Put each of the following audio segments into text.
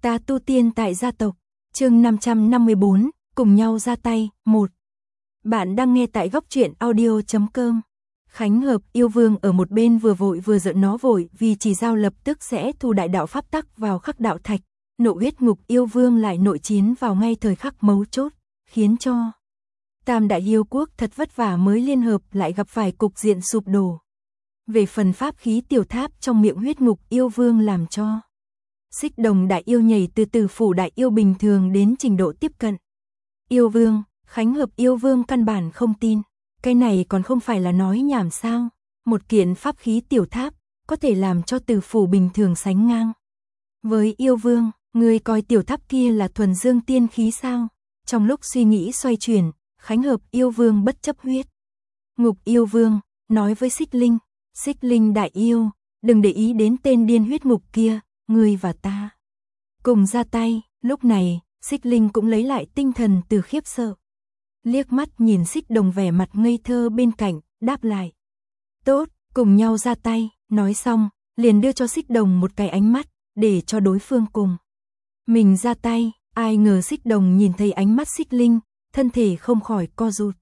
Ta tu tiên tại gia tộc, chương 554, cùng nhau ra tay, 1. Bạn đang nghe tại góc truyện audio.com. Khánh Hợp yêu vương ở một bên vừa vội vừa giận, nó vội vì chỉ giao lập tức sẽ thu đại đạo pháp tắc vào khắc đạo thạch. Nộ huyết ngục yêu vương lại nội chiến vào ngay thời khắc mấu chốt, khiến cho Tam đại yêu quốc thật vất vả mới liên hợp lại gặp phải cục diện sụp đổ. Về phần pháp khí tiểu tháp trong miệng huyết ngục yêu vương làm cho Xích Đồng đại yêu nhảy từ tử phủ đại yêu bình thường đến trình độ tiếp cận yêu vương. Khánh Hợp yêu vương căn bản không tin, cái này còn không phải là nói nhảm sao? Một kiện pháp khí tiểu tháp có thể làm cho tử phủ bình thường sánh ngang với yêu vương. Người coi tiểu tháp kia là thuần dương tiên khí sao? Trong lúc suy nghĩ xoay chuyển, Khánh Hợp yêu vương bất chấp huyết ngục yêu vương nói với Xích Linh đại yêu, đừng để ý đến tên điên huyết ngục kia, ngươi và ta cùng ra tay. Lúc này Xích Linh cũng lấy lại tinh thần từ khiếp sợ, liếc mắt nhìn Xích Đồng vẻ mặt ngây thơ bên cạnh, đáp lại: tốt, cùng nhau ra tay. Nói xong liền đưa cho Xích Đồng một cái ánh mắt để cho đối phương cùng mình ra tay. Ai ngờ Xích Đồng nhìn thấy ánh mắt Xích Linh, thân thể không khỏi co rụt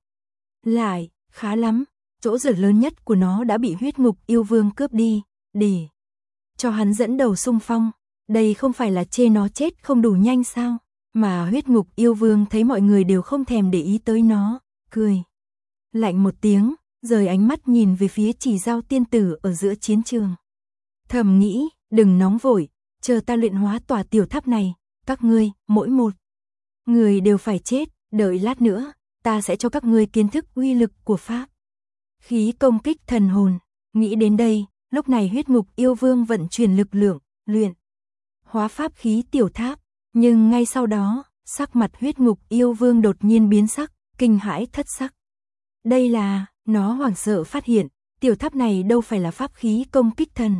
lại. Khá lắm, chỗ dựa lớn nhất của nó đã bị huyết ngục yêu vương cướp đi, để cho hắn dẫn đầu xung phong. Đây không phải là chê nó chết không đủ nhanh sao? Mà huyết ngục yêu vương thấy mọi người đều không thèm để ý tới nó, cười lạnh một tiếng, rời ánh mắt nhìn về phía Chỉ Giao tiên tử ở giữa chiến trường. Thầm nghĩ, đừng nóng vội, chờ ta luyện hóa tòa tiểu tháp này, các ngươi, mỗi một người đều phải chết, đợi lát nữa, ta sẽ cho các ngươi kiến thức uy lực của pháp khí công kích thần hồn. Nghĩ đến đây, lúc này huyết ngục yêu vương vận chuyển lực lượng, luyện hóa pháp khí tiểu tháp. Nhưng ngay sau đó, sắc mặt huyết ngục yêu vương đột nhiên biến sắc, kinh hãi thất sắc. Đây là, nó hoảng sợ phát hiện, tiểu tháp này đâu phải là pháp khí công kích thần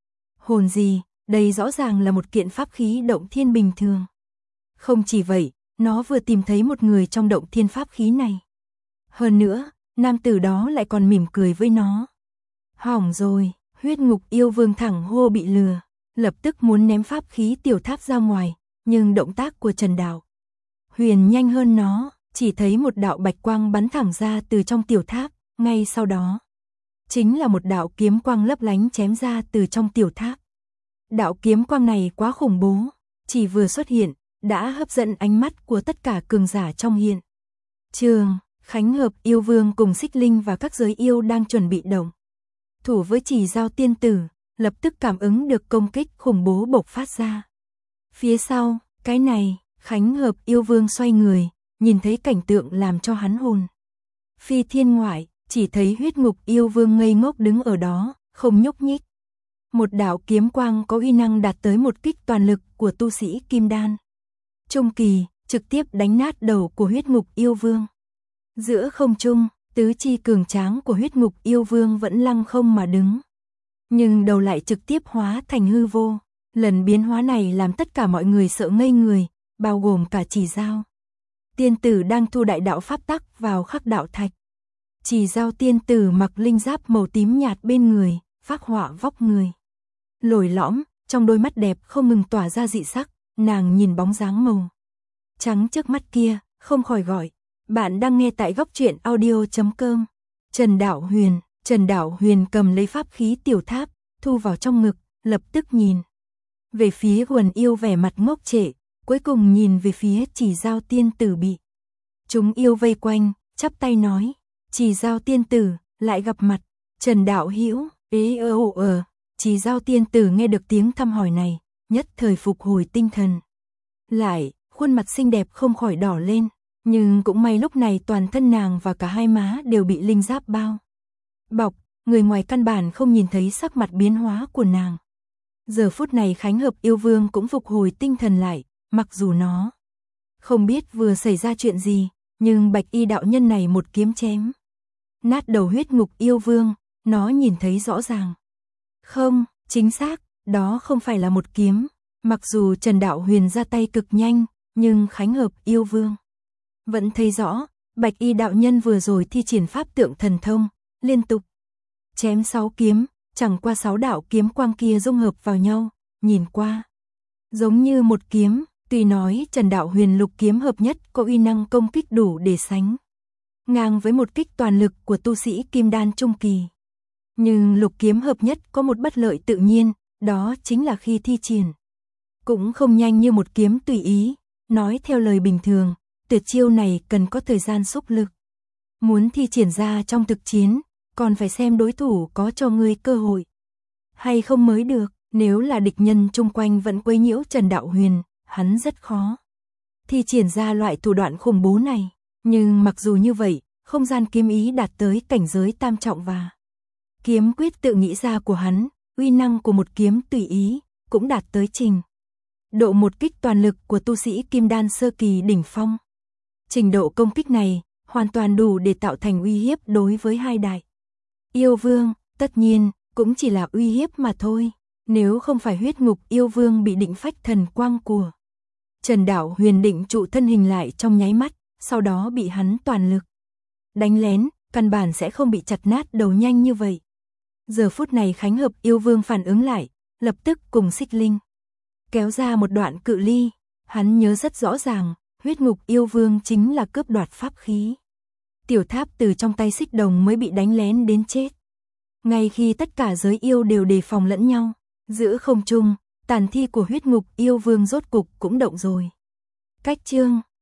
hồn gì, đây rõ ràng là một kiện pháp khí động thiên bình thường. Không chỉ vậy, nó vừa tìm thấy một người trong động thiên pháp khí này. Hơn nữa, nam tử đó lại còn mỉm cười với nó. Hỏng rồi, huyết ngục yêu vương thẳng hô bị lừa, lập tức muốn ném pháp khí tiểu tháp ra ngoài. Nhưng động tác của Trần Đạo Huyền nhanh hơn nó, chỉ thấy một đạo bạch quang bắn thẳng ra từ trong tiểu tháp, ngay sau đó chính là một đạo kiếm quang lấp lánh chém ra từ trong tiểu tháp. Đạo kiếm quang này quá khủng bố, chỉ vừa xuất hiện đã hấp dẫn ánh mắt của tất cả cường giả trong hiện trường. Khánh Hợp yêu vương cùng Xích Linh và các giới yêu đang chuẩn bị động thủ với Chỉ Giao tiên tử, lập tức cảm ứng được công kích khủng bố bộc phát ra phía sau. Cái này, Khánh Hợp yêu vương xoay người, nhìn thấy cảnh tượng làm cho hắn hồn phi thiên ngoại, chỉ thấy huyết ngục yêu vương ngây ngốc đứng ở đó, không nhúc nhích. Một đạo kiếm quang có uy năng đạt tới một kích toàn lực của tu sĩ kim đan trung kỳ, trực tiếp đánh nát đầu của huyết ngục yêu vương. Giữa không trung, tứ chi cường tráng của huyết ngục yêu vương vẫn lăng không mà đứng, nhưng đầu lại trực tiếp hóa thành hư vô. Lần biến hóa này làm tất cả mọi người sợ ngây người, bao gồm cả Chỉ Giao tiên tử đang thu đại đạo pháp tắc vào khắc đạo thạch. Chỉ Giao tiên tử mặc linh giáp màu tím nhạt bên người, phác họa vóc người lồi lõm, trong đôi mắt đẹp không ngừng tỏa ra dị sắc. Nàng nhìn bóng dáng màu trắng trước mắt kia, không khỏi gọi: bạn đang nghe tại góc truyện audio.com. Trần Đạo Huyền cầm lấy pháp khí tiểu tháp, thu vào trong ngực, lập tức nhìn về phía Quần yêu vẻ mặt ngốc trệ, cuối cùng nhìn về phía Chỉ Giao tiên tử bị chúng yêu vây quanh, chắp tay nói: Chỉ Giao tiên tử, lại gặp mặt. Trần đạo hữu, Chỉ Giao tiên tử nghe được tiếng thăm hỏi này, nhất thời phục hồi tinh thần lại, khuôn mặt xinh đẹp không khỏi đỏ lên. Nhưng cũng may lúc này toàn thân nàng và cả hai má đều bị linh giáp bao bọc, người ngoài căn bản không nhìn thấy sắc mặt biến hóa của nàng. Giờ phút này Khánh Hợp yêu vương cũng phục hồi tinh thần lại, mặc dù nó không biết vừa xảy ra chuyện gì, nhưng bạch y đạo nhân này một kiếm chém nát đầu huyết ngục yêu vương, nó nhìn thấy rõ ràng. Không, chính xác, đó không phải là một kiếm. Mặc dù Trần Đạo Huyền ra tay cực nhanh, nhưng Khánh Hợp yêu vương vẫn thấy rõ, bạch y đạo nhân vừa rồi thi triển pháp tượng thần thông, liên tục chém 6 kiếm, chẳng qua 6 đạo kiếm quang kia dung hợp vào nhau, nhìn qua Giống như một kiếm, tuy nói Trần Đạo Huyền lục kiếm hợp nhất có uy năng công kích đủ để sánh ngang với một kích toàn lực của tu sĩ kim đan trung kỳ. Nhưng lục kiếm hợp nhất có một bất lợi tự nhiên, đó chính là khi thi triển cũng không nhanh như một kiếm tùy ý, nói theo lời bình thường, tuyệt chiêu này cần có thời gian xúc lực. Muốn thi triển ra trong thực chiến, còn phải xem đối thủ có cho ngươi cơ hội hay không mới được, nếu là địch nhân chung quanh vẫn quấy nhiễu Trần Đạo Huyền, hắn rất khó thi triển ra loại thủ đoạn khủng bố này. Nhưng mặc dù như vậy, không gian kiếm ý đạt tới cảnh giới tam trọng và kiếm quyết tự nghĩ ra của hắn, uy năng của một kiếm tùy ý, cũng đạt tới trình độ một kích toàn lực của tu sĩ kim đan sơ kỳ đỉnh phong. Trình độ công kích này hoàn toàn đủ để tạo thành uy hiếp đối với hai đại yêu vương, tất nhiên cũng chỉ là uy hiếp mà thôi. Nếu không phải huyết ngục yêu vương bị định phách thần quang của Trần Đạo Huyền định trụ thân hình lại trong nháy mắt, sau đó bị hắn toàn lực đánh lén, căn bản sẽ không bị chặt nát đầu nhanh như vậy. Giờ phút này Khánh Hợp yêu vương phản ứng lại, lập tức cùng Xích Linh kéo ra một đoạn cự ly. Hắn nhớ rất rõ ràng, huyết ngục yêu vương chính là cướp đoạt pháp khí tiểu tháp từ trong tay Xích Đồng mới bị đánh lén đến chết. Ngay khi tất cả giới yêu đều đề phòng lẫn nhau, giữa không trung, tàn thi của huyết ngục yêu vương rốt cục cũng động rồi. Cách chương